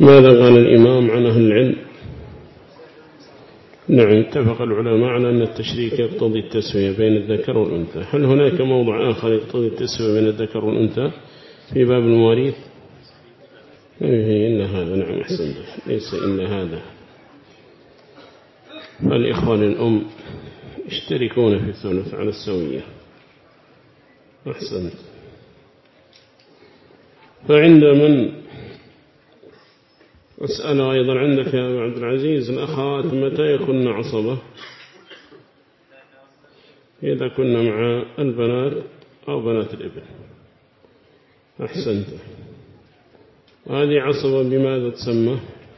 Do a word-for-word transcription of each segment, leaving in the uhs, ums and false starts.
ماذا قال الإمام عن أهل العلم؟ نعم، اتفق العلماء على أن التشريك يقتضي التسوية بين الذكر والأنثى. هل هناك موضع آخر يقتضي التسوية بين الذكر والأنثى في باب المواريث؟ إيه إلا هذا. نعم أحسنت، ليس إلا هذا. فالإخوان الأم يشتركون في الثلث على السوية. أحسنت. فعند من أسأل أيضا عندك يا عبد العزيز الأخوات متى يكون عصبة؟ إذا كنا مع البنات أو بنات الابن. أحسنت. وهذه عصبة بماذا تسمى؟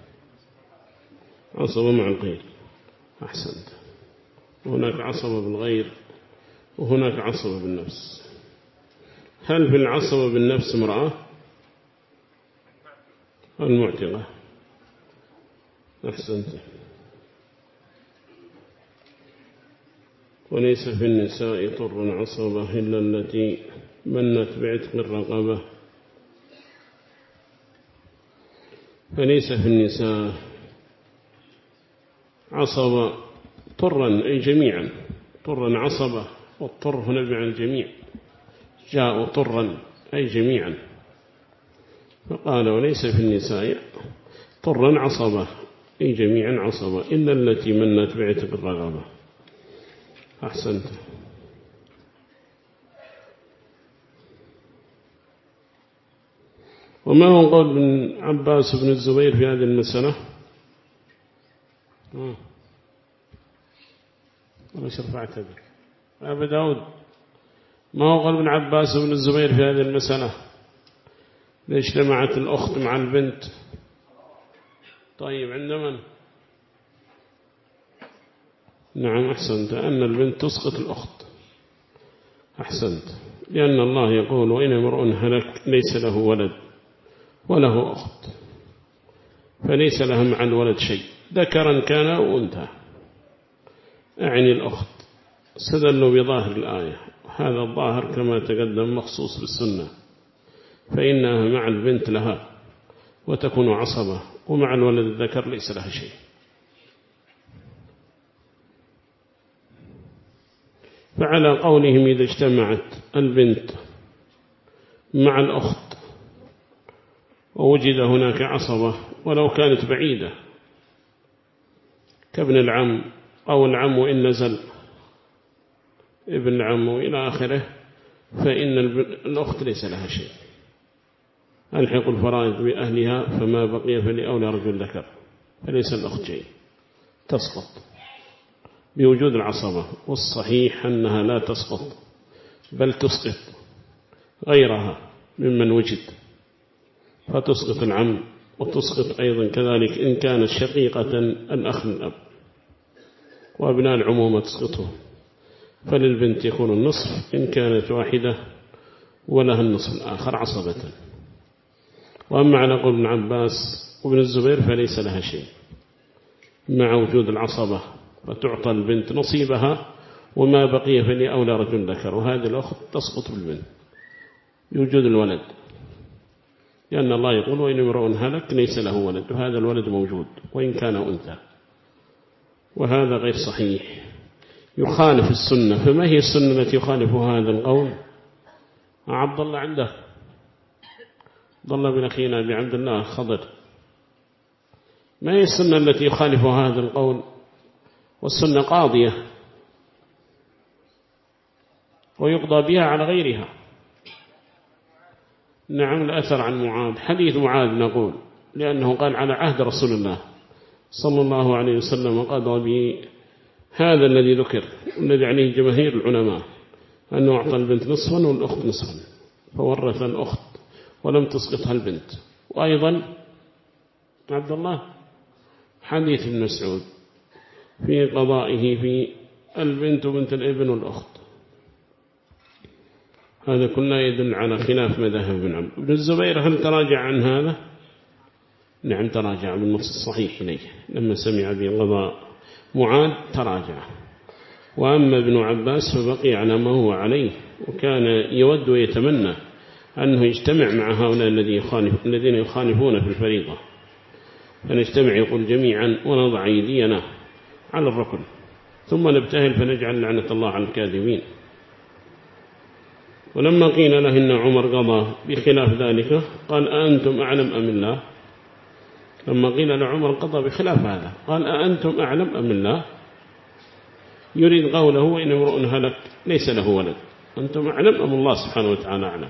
عصبة مع الغير. أحسنت. وهناك عصبة بالغير وهناك عصبة بالنفس. هل في العصبة بالنفس امرأة؟ المعتقة. أحسنت. وليس في النساء طر عصبة إلا التي منت بعتق الرقبة. فليس في النساء عصبة طرا أي جميعا. طرا عصبة، والطر هنا بمعنى الجميع. جاءوا طرا أي جميعا. فقال وليس في النساء طرا عصبة أي جميعا عصبة إلا التي منت بعتق الرقبة. أحسنت. وما هو قول ابن عباس بن الزبير في هذه المسألة؟ ولا شرفعت بك أبا داود، ما هو قول ابن عباس بن الزبير في هذه المسألة؟ ليش اجتمعت الأخت مع البنت؟ طيب عند من؟ نعم أحسنت، أن البنت تسقط الأخت. أحسنت، لأن الله يقول وإن امرؤ هلك ليس له ولد وله أخت فليس لها مع الولد شيء ذكرا كان أو أنثى، أعني الأخت. استدلوا بظاهر الآية، هذا الظاهر كما تقدم مخصوص بالسنة، فإنها مع البنت لها وتكون عصبة، ومع الولد الذكر ليس لها شيء. فعلى قولهم إذا اجتمعت البنت مع الأخت ووجد هناك عصبة ولو كانت بعيدة كابن العم أو العم وإن نزل ابن العم إلى آخره، فإن الأخت ليس لها شيء. ألحق الفرائض بأهلها فما بقي فلأولى رجل ذكر، فليس الأخت شيء، تسقط بوجود العصبة. والصحيح أنها لا تسقط بل تسقط غيرها ممن وجد، فتسقط العم وتسقط أيضا كذلك إن كانت شقيقة الأخ من الأب، وأبناء العمومة تسقطه. فللبنت يكون النصف إن كانت واحدة ولها النصف الآخر عصبة. وأما على قول ابن عباس وابن الزبير فليس لها شيء مع وجود العصبة، فتعطى البنت نصيبها وما بقي فلأولى رجل ذكر، وهذه الأخت تسقط بالبنت بوجود الولد، لأن الله يقول وإن امرؤ هلك ليس له ولد، وهذا الولد موجود وإن كان أنثى. وهذا غير صحيح، يخالف السنة. فما هي السنة التي يخالف هذا القول؟ عبد الله عنده ضل بن أخينا بعبد الله خضر، ما هي السنة التي يخالف هذا القول؟ والسنة قاضية ويقضى بها على غيرها. نعم، الأثر عن معاذ، حديث معاذ نقول، لأنه قال على عهد رسول الله صلى الله عليه وسلم قضى بهذا الذي ذكر الذي عليه جماهير العلماء، أنه أعطى البنت نصفا والأخت نصفا، فورث الأخت ولم تسقطها البنت. وأيضا عبد الله حديث ابن مسعود في قضائه في البنت وبنت الابن والأخت. هذا كله يدل على خلاف مذهب ابن عبد. ابن الزبير هل تراجع عن هذا؟ نعم تراجع بالنص الصحيح إليه، لما سمع بقضاء معاذ تراجع. وأما ابن عباس فبقي على ما هو عليه، وكان يود ويتمنى أنه يجتمع مع هؤلاء الذين يخالفون في الفريضة، فنجتمع يقول جميعا ونضع أيدينا على الركن ثم نبتهل فنجعل لعنة الله على الكاذبين. ولما قيل له إن عمر قضى بخلاف ذلك قال أأنتم أعلم أم الله. لما قيل لعمر قضى بخلاف هذا قال أأنتم أعلم أم الله، يريد قوله وإن امرؤ هلك ليس له ولد، أنتم أعلم أم الله سبحانه وتعالى أعلم.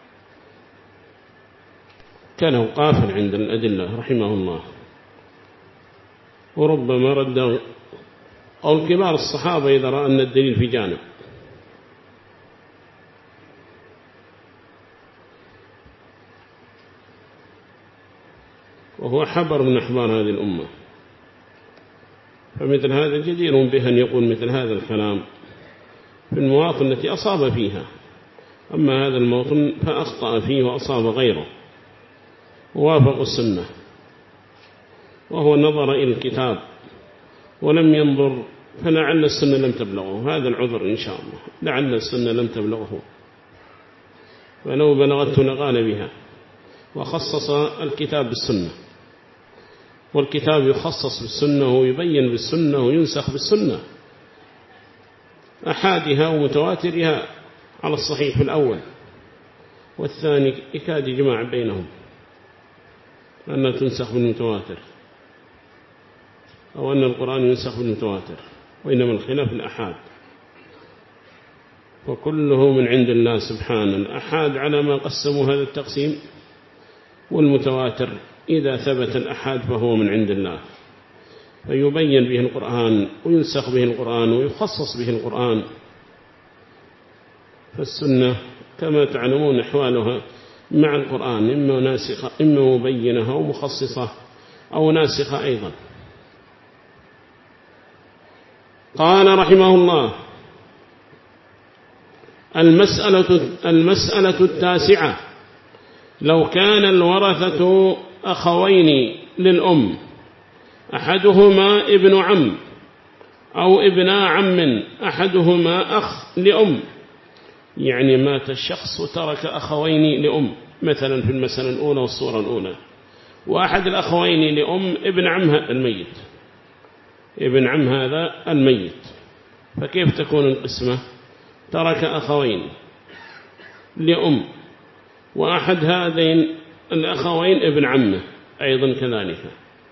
كان وقافا عند الأدلة رحمه الله. وربما رد قول كبار الصحابة إذا رأى أن الدليل في جانب. وهو حبر من أحبار هذه الأمة، فمثل هذا جدير به أن يقول مثل هذا الكلام في المواطن التي أصاب فيها. أما هذا الموطن فأخطأ فيه وأصاب غيره ووافق السنة، وهو نظر إلى الكتاب ولم ينظر، فلعل السنة لم تبلغه. هذا العذر إن شاء الله، لعل السنة لم تبلغه، فلو بلغته لقال بها. وخصص الكتاب بالسنة، والكتاب يخصص بالسنة ويبين بالسنة وينسخ بالسنة، أحادها ومتواترها على الصحيح في الأول، والثاني يكاد يجمع بينهم أنها تنسخ بالمتواتر، أو أن القرآن ينسخ بالمتواتر، وإنما الخلاف الأحاد، وكله من عند الله سبحانه. الأحاد على ما قسموا هذا التقسيم، والمتواتر إذا ثبت الأحاد فهو من عند الله، فيبين به القرآن وينسخ به القرآن ويخصص به القرآن. فالسنة كما تعلمون أحوالها مع القرآن إما ناسخة إما مبينة أو مخصصة أو ناسخة أيضا. قال رحمه الله: المسألة, المسألة التاسعة: لو كان الورثة أخوين للأم أحدهما ابن عم أو ابنا عم أحدهما أخ لأم، يعني مات الشخص وترك أخوين لأم مثلا في المسألة الأولى والصورة الأولى، وأحد الأخوين لأم ابن عم الميت، ابن عم هذا الميت، فكيف تكون القسمة؟ ترك أخوين لأم وأحد هذين الأخوين ابن عمه أيضا كذلك،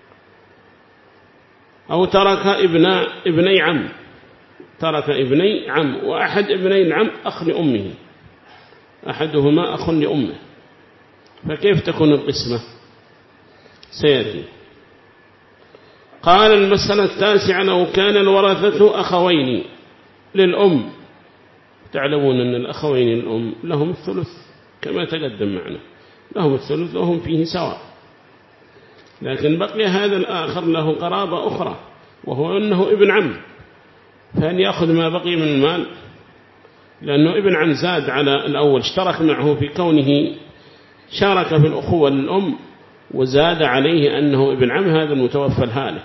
أو ترك ابن ابني عم، ترك ابني عم وأحد ابني العم أخ لأمه، أحدهما أخ لأمه، فكيف تكون القسمة؟ سيأتي. قال: المسألة التاسعة: لو كان الورثة أخوين للأم، تعلمون أن الأخوين للأم لهم الثلث كما تقدم معنا، لهم الثلث وهم فيه سواء، لكن بقي هذا الآخر له قرابة أخرى وهو أنه ابن عم، فهل يأخذ ما بقي من المال؟ لأنه ابن عم زاد على الأول، اشترك معه في كونه شارك في الأخوة للأم، وزاد عليه أنه ابن عم هذا المتوفى الهالك.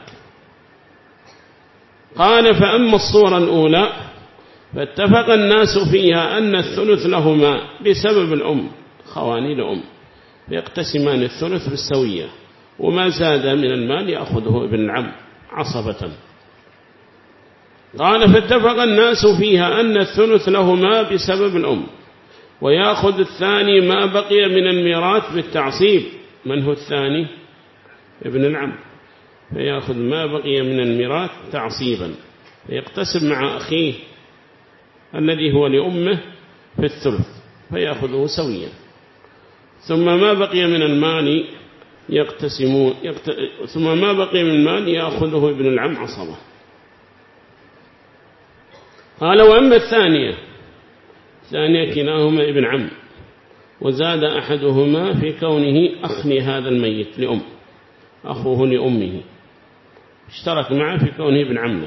قال: فأما الصورة الأولى فاتفق الناس فيها أن الثلث لهما بسبب الأم، خواني لأم، فيقتسمان الثلث بالسوية، وما زاد من المال يأخذه ابن العم عصبة. قال: فاتفق الناس فيها أن الثلث لهما بسبب الأم، ويأخذ الثاني ما بقي من الميراث بالتعصيب. من هو الثاني؟ ابن العم، فيأخذ ما بقي من الميراث تعصيبا، فيقتسم مع أخيه الذي هو لأمه في الثلث فيأخذه سويا، ثم ما بقي من المال يقتسمون يقت... ثم ما بقي من المال يأخذه ابن العم عصبة. قال: وأما الثانية، ثانية كلاهما ابن عم، وزاد أحدهما في كونه أخ لهذا الميت لأم، أخوه لأمه، اشترك معه في كونه ابن عمه.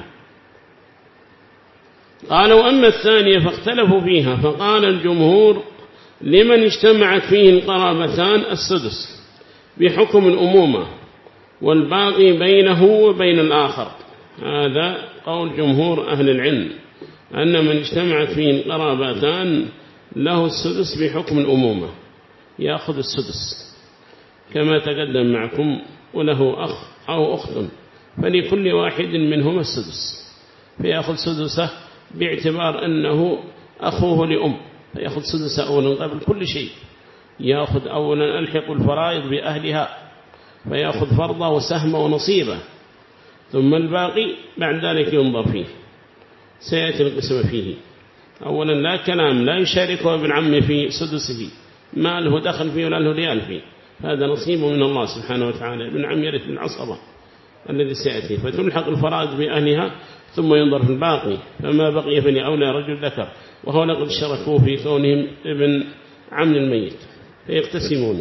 قال: وأما الثانية فاختلفوا فيها، فقال الجمهور: لمن اجتمعت فيه القرابتان السدس بحكم الأمومة، والباقي بينه وبين الآخر. هذا قول جمهور أهل العلم، أن من اجتمعت فيه القرابتان له السدس بحكم الأمومة، يأخذ السدس كما تقدم معكم وله أخ أو أخت فلكل واحد منهما السدس، فيأخذ سدسه باعتبار أنه أخوه لأم، فيأخذ سدسه أولا قبل كل شيء. يأخذ أولا ألحق الفرائض بأهلها، فيأخذ فرضه وسهمه ونصيبه، ثم الباقي بعد ذلك ينظر فيه، سيأتي القسم فيه. أولا لا كلام، لا يشاركه ابن عمه في سدسه، ما له دخل فيه ولا له ريال فيه، هذا نصيبه من الله سبحانه وتعالى. ابن عم يرث العصبة الذي سيأتي، فتلحق الفرائض بأهلها ثم ينظر في الباقي، فما بقي فلأولى رجل ذكر، وهو لقد شركوه في كونهم ابن عم الميت فيقتسمونه.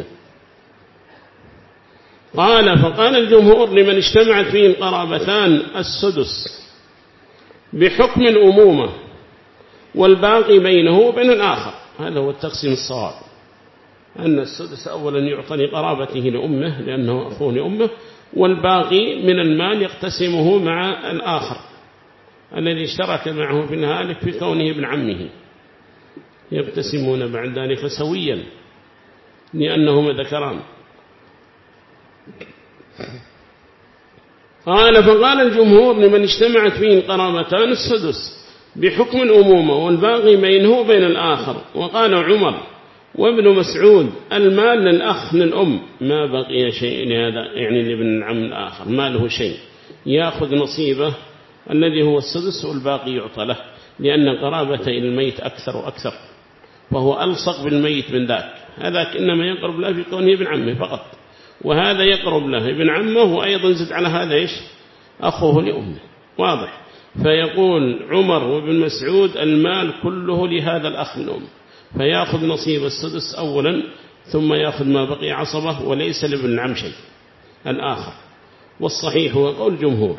قال فقال الجمهور لمن اجتمعت فيه القرابتان السدس بحكم الأمومة والباقي بينه وبين الآخر. هذا هو التقسيم الصواب، أن السدس أولا يعطى لقرابته لأمه لأنه أخوه لأمه، والباقي من المال يقتسمه مع الآخر الذي اشترك معه في الهالك في كونه ابن عمه، يقتسمون بعد ذلك سويا لأنهما ذكران. قال فقال الجمهور لمن اجتمعت فيه القرابتان السدس بحكم الأمومة والباقي بينه وبين الآخر. وقال عمر وابن مسعود المال للأخ للأم، ما بقي شيء لهذا يعني لابن العم الآخر ما له شيء، يأخذ نصيبه الذي هو السدس والباقي يعطى له، لأن قرابة الميت أكثر وأكثر، فهو ألصق بالميت من ذاك. هذاك إنما يقرب له في كونه ابن عمه فقط، وهذا يقرب له ابن عمه، وأيضا زد على هذا إيش أخوه لأمه. واضح. فيقول عمر وابن مسعود المال كله لهذا الأخ الأم، فيأخذ نصيب السدس أولا ثم يأخذ ما بقي عصبه، وليس لابن العم شيء الآخر، والصحيح هو قول جمهور.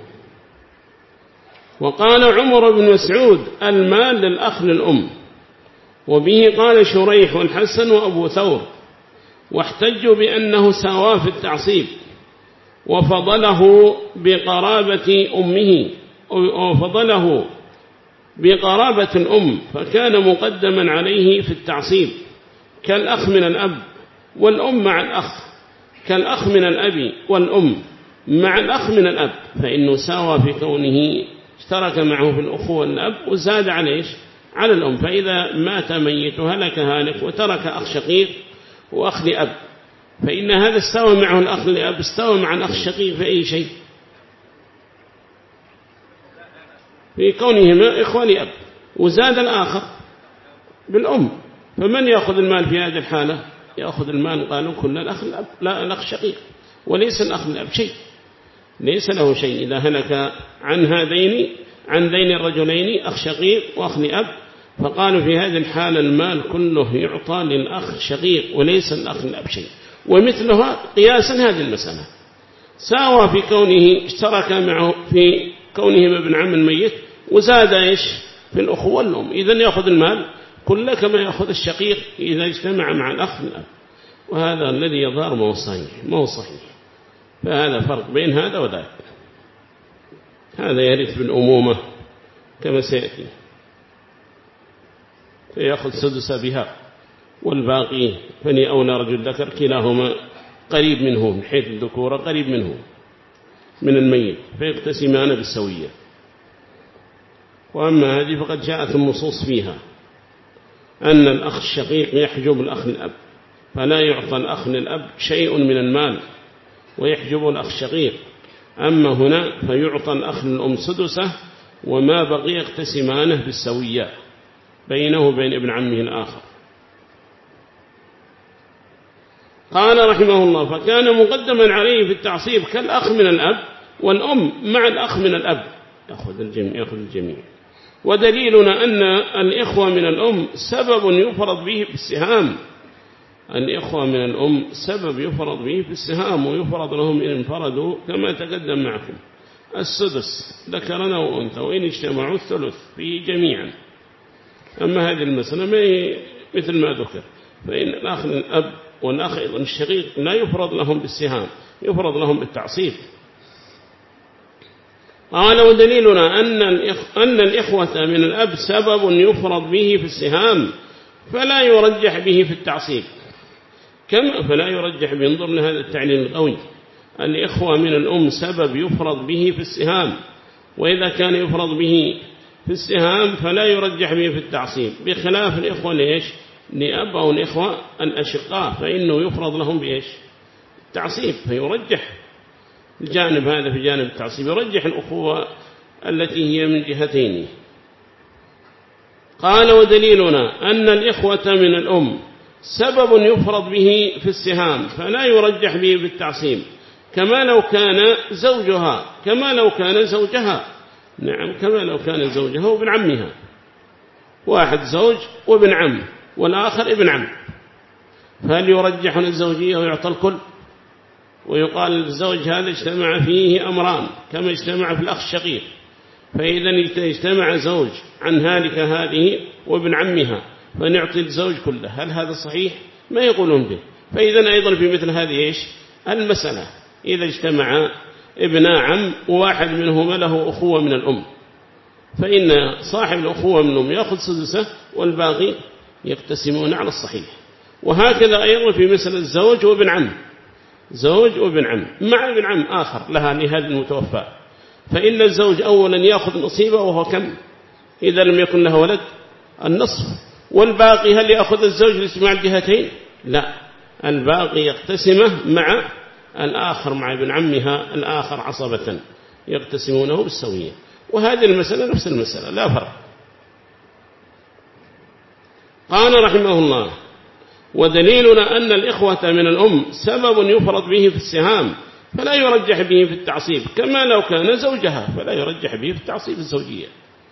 وقال عمر بن مسعود المال للأخ للأم، وبه قال شريح والحسن وأبو ثور، واحتجوا بأنه سواه في التعصيب، وفضله بقرابة أمه وفضله بقرابة الأم، فكان مقدما عليه في التعصيب كالأخ من الأب والأم مع الأخ، كالأخ من الأب والأم مع الأخ من الأب، فإنه ساوى في كونه اشترك معه في الأخوة الأب وزاد عليه على الأم. فإذا مات ميت هلك هالك وترك أخ شقيق وأخ لأب، فإن هذا استوى معه الأخ لأب استوى مع الأخ الشقيق في أي شيء، في كونهما إخوة لأب، وزاد الآخر بالأم. فمن يأخذ المال في هذه الحالة؟ يأخذ المال قالوا كل الأخ الأب، لا الأخ شقيق، وليس الأخ الأب شيء، ليس له شيء إذا هلك عن هذين عن ذين الرجلين أخ شقيق وأخ لأب. فقالوا في هذه الحالة المال كله يعطى للأخ شقيق وليس الأخ الأب شيء. ومثلها قياسا هذه المسألة ساوى في كونه اشترك معه في كونهما ابن عم الميت، وزاد إيش في الأخوة الأم، إذن يأخذ المال كله كما يأخذ الشقيق إذا اجتمع مع الأخ الأب. وهذا الذي يظهر ما هو صحيح ما هو صحيح. فهذا فرق بين هذا وذاك. هذا يرث بالأمومة كما سيأتي، فيأخذ سدس بها، والباقي فني أولى رجل ذكر، كلاهما قريب منه من حيث الذكورة قريب منه من الميت، فيقتسمان بالسوية. وأما هذه فقد جاءت النصوص فيها أن الأخ الشقيق يحجب الأخ الأب، فلا يعطى الأخ للأب شيء من المال ويحجب الأخ الشقيق. أما هنا فيعطى الأخ للأم سدسه، وما بقي يقتسمانه بالسوية بينه وبين ابن عمه الآخر. قال رحمه الله فكان مقدما عليه في التعصيب كالأخ من الأب والأم مع الأخ من الأب، يأخذ الجميع, يأخذ الجميع. ودليلنا أن الإخوة من الأم سبب يفرض به في السهام، الإخوة من الأم سبب يفرض به في السهام، ويفرض لهم إن انفردوا كما تقدم معكم السدس ذكرنا وأنثى، وإن اجتمعوا الثلث فيه جميعا. أما هذه المسألة ما مثل ما ذكر، فإن الأخ الأب والأخ أيضا الشقيق لا يفرض لهم بالسهام، يفرض لهم بالتعصيب. قال ودليلنا أن أن الإخوة من الأب سبب يفرض به في السهام، فلا يرجح به في التعصيب. كما فلا يرجح بانظر لهذا التعليل القوي، الإخوة من الأم سبب يفرض به في السهام، وإذا كان يفرض به في السهام فلا يرجح به في التعصيب، بخلاف الإخوة ليش لأب أو الإخوة الأشقاء فإنه يفرض لهم بإيش التعصيب، فيرجح الجانب هذا في جانب التعصيب، يرجح الأخوة التي هي من جهتين. قال ودليلنا أن الإخوة من الأم سبب يفرض به في السهام فلا يرجح به بالتعصيب، كما لو كان زوجها كما لو كان زوجها نعم كما لو كان زوجها وابن عمها، واحد زوج وابن عم والآخر ابن عم، فهل يرجح الزوجية ويعطى الكل ويقال الزوج هذا اجتمع فيه أمران كما اجتمع في الأخ الشقيق، فإذا اجتمع زوج عن هالك هذه وابن عمها فنعطي الزوج كله، هل هذا صحيح؟ ما يقولون به. فإذا أيضا في مثل هذه إيش المسألة، إذا اجتمع ابن عم وواحد منهما له أخوة من الأم فإن صاحب الأخوة من الأم يأخذ سدسه والباقي يقتسمون على الصحيح. وهكذا أيضا في مسألة الزوج وابن عم، زوج وابن عم مع ابن عم آخر لها لهذا المتوفى، فإن الزوج أولا يأخذ نصيبه وهو كم إذا لم يكن له ولد النصف، والباقي هل يأخذ الزوج لاجتماع الجهتين؟ لا، الباقي يقتسمه مع الآخر مع ابن عمها الآخر عصبة يقتسمونه بالسوية. وهذه المسألة نفس المسألة لا فرق. قال رحمه الله ودليلنا أن الإخوة من الأم سبب يفرض به في السهام فلا يرجح به في التعصيب، كما لو كان زوجها فلا يرجح به في التعصيب الزوجية.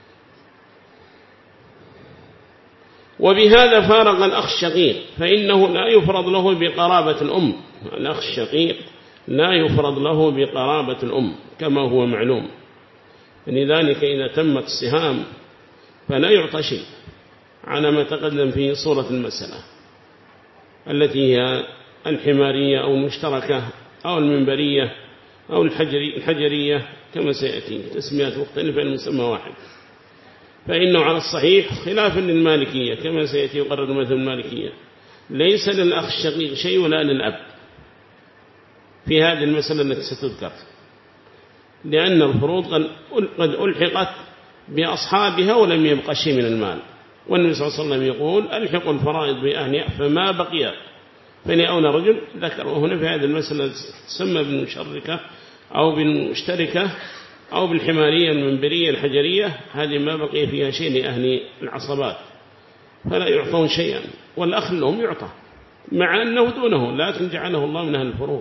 وبهذا فارق الأخ الشقيق فإنه لا يفرض له بقرابة الأم، الأخ الشقيق لا يفرض له بقرابة الأم كما هو معلوم، لذلك إذا تمت السهام فلا يعطى شيء على ما تقدم في صورة المسألة التي هي الحمارية أو المشتركة أو المنبرية أو الحجرية كما سيأتي تسميات مختلفة المسمى واحد. فإنه على الصحيح خلافا للمالكية كما سيأتي يقرر مثل المالكية ليس للأخ الشقيق شيء ولا للأب في هذه المسألة التي ستذكر، لأن الفروض قد ألحقت بأصحابها ولم يبقى شيء من المال، والنبي صلى الله عليه وسلم يقول ألحقوا الفرائض بأهلها فما بقي فلأولى رجل ذكر. وهنا في هذه المسألة تسمى بالمشركة أو بالمشتركة أو بالحمارية المنبرية الحجرية، هذه ما بقي فيها شيء لأهل العصبات فلا يعطون شيئا، والأخ لهم يعطى مع أنه دونه لكن جعله الله من أهل الفروض،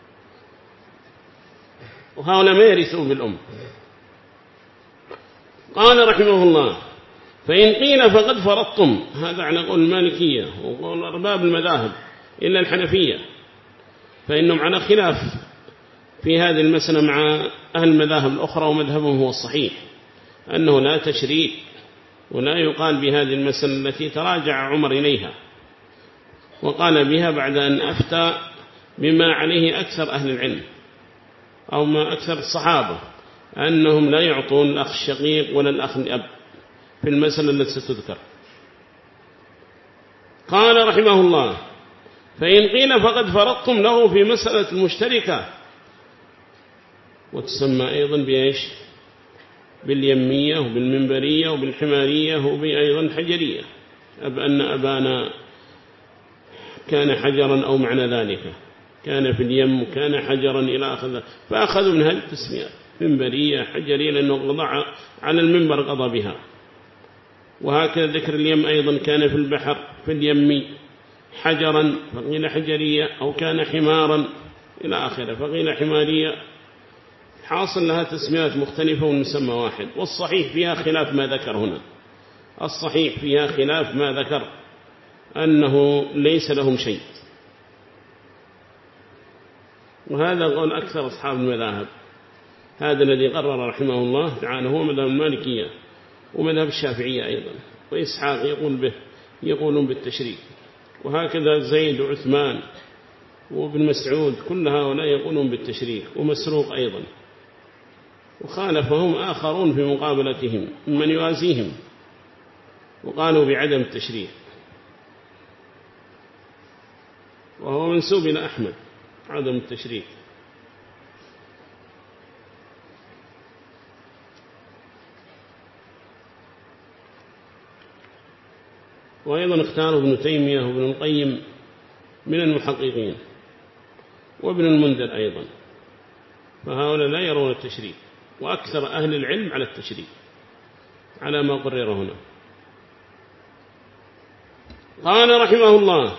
وهؤلاء ما يرثون بالأم. قال رحمه الله فإن قيل فقد فرضتم، هذا على قول المالكية وقول أرباب المذاهب إلا الحنفية، فإنهم على خلاف في هذه المسألة مع أهل المذاهب الأخرى، ومذهبهم هو الصحيح أنه لا تشريك ولا يقال بهذه المسألة التي تراجع عمر إليها وقال بها بعد أن أفتى بما عليه أكثر أهل العلم أو ما أكثر الصحابة أنهم لا يعطون الأخ الشقيق ولا الأخ الأب في المسألة التي ستذكر. قال رحمه الله فإن قيل فقد فرضتم له في مسألة المشتركة، وتسمى أيضا بإيش باليمية وبالمنبرية وبالحمارية وبأيضا الحجرية، أب أن أبانا كان حجرا أو معنى ذلك كان في اليم كان حجرا إلى آخر، فأخذوا من هذه التسميات منبرية حجرية لأنه قضى على المنبر قضى بها. وهكذا ذكر اليم أيضا كان في البحر في اليم حجرا فقيل حجرية، أو كان حمارا إلى آخره فقيل حمارية، حاصل لها تسميات مختلفة والمسمى واحد. والصحيح فيها خلاف ما ذكر هنا، الصحيح فيها خلاف ما ذكر أنه ليس لهم شيء، وهذا قول أكثر أصحاب المذاهب. هذا الذي قرر رحمه الله تعالى هو مذهب المالكية ومذهب الشافعية أيضا، وإسحاق يقول به يقولون بالتشريك، وهكذا زيد وعثمان وابن مسعود كل هؤلاء يقولون بالتشريك، ومسروق أيضا، وخالفهم آخرون في مقابلتهم من يوازيهم وقالوا بعدم التشريك، وهو منسوب إلى أحمد عدم التشريك. وأيضا اختاره ابن تيمية وابن القيم من المحققين وابن المنذر أيضا، فهؤلاء لا يرون التشريك، وأكثر أهل العلم على التشريك على ما قرر هنا. قال رحمه الله: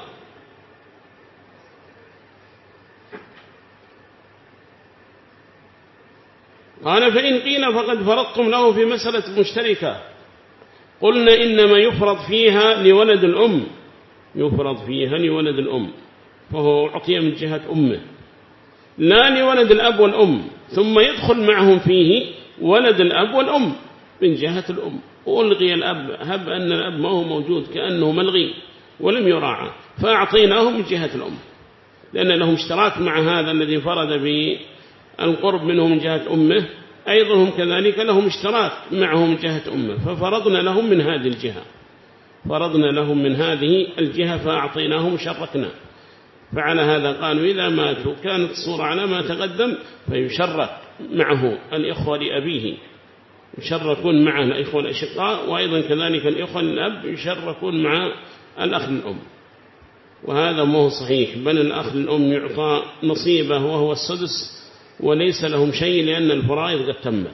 قال فإن قيل فقد فرضتم له في مسألة مشتركة، قلنا إنما يفرض فيها لولد الأم، يفرض فيها لولد الأم، فهو أعطي من جهة أمه، لا لولد الأب والأم، ثم يدخل معهم فيه ولد الأب والأم من جهة الأم، وألغي الأب، هب أن الأب ما هو موجود كأنه ملغي ولم يراعى، فأعطيناه من جهة الأم، لأن لهم اشتراك مع هذا الذي فرد بالقرب منه من جهة أمه، أيضا هم كذلك لهم اشتراك معه من جهة أمه، ففرضنا لهم من هذه الجهة، فرضنا لهم من هذه الجهة فأعطيناهم شركنا. فعلى هذا قالوا إذا ماتوا كانت الصورة على ما تقدم، فيشرك معه الإخوة لأبيه، يشركون معه الإخوة الأشقاء، وأيضا كذلك الإخوة الأب يشركون مع الأخ الأم، وهذا مو صحيح، بل الأخ الأم يعطى نصيبه وهو السدس، وليس لهم شيء لأن الفرائض قد تمت.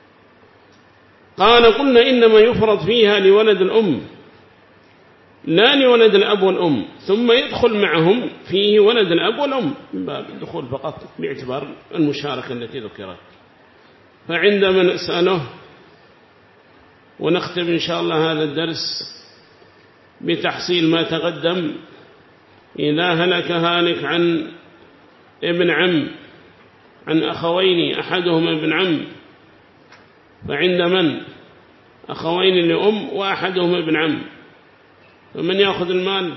قال: قلنا إنما يفرض فيها لولد الأم لا لولد الأب والأم، ثم يدخل معهم فيه ولد الأب والأم، من باب الدخول فقط باعتبار المشاركة التي ذكرت. فعندما نسأله ونختم إن شاء الله هذا الدرس بتحصيل ما تقدم: إذا هلك هالك عن ابن عم، عن أخوين أحدهما ابن عم، فعند من؟ أخوين لأم وأحدهما ابن عم، فمن يأخذ المال؟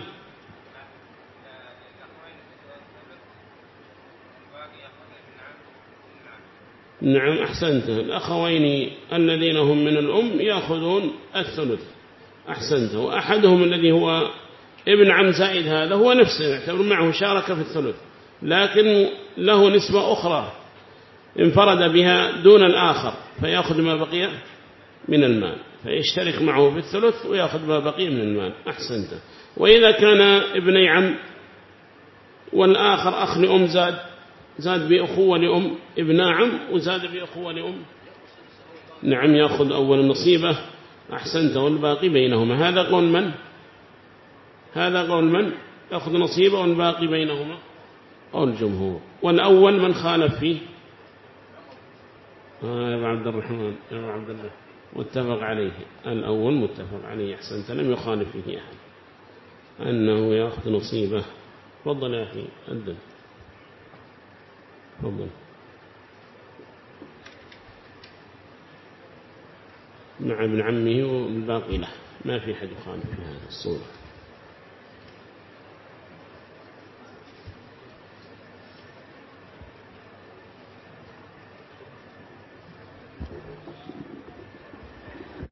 نعم أحسنت، الأخوين الذين هم من الأم يأخذون الثلث، أحسنت، وأحدهم الذي هو ابن عم زائد هذا هو نفسه يعتبر معه شارك في الثلث، لكن له نسبة أخرى انفرد بها دون الآخر، فيأخذ ما بقي من المال، فيشترك معه في الثلث ويأخذ ما بقي من المال. أحسنت. وإذا كان ابني عم والآخر أخ لأم زاد زاد بأخوة لأم، ابن عم وزاد بأخوة لأم، نعم يأخذ أول نصيبه. أحسنت، والباقي بينهما. هذا قول من؟ هذا قول من؟ يأخذ نصيبه والباقي بينهما، قول الجمهور. والأول من خالف فيه؟ آه يا أبو عبد الرحمن، يا أبو عبد الله، متفق عليه، الأول متفق عليه. أحسنت، لم يخالف فيه أحد أنه يأخذ نصيبه. تفضل يا أخي أدن، تفضل. مع ابن عمه والباقي له، ما في حد يخالف في هذا الصورة.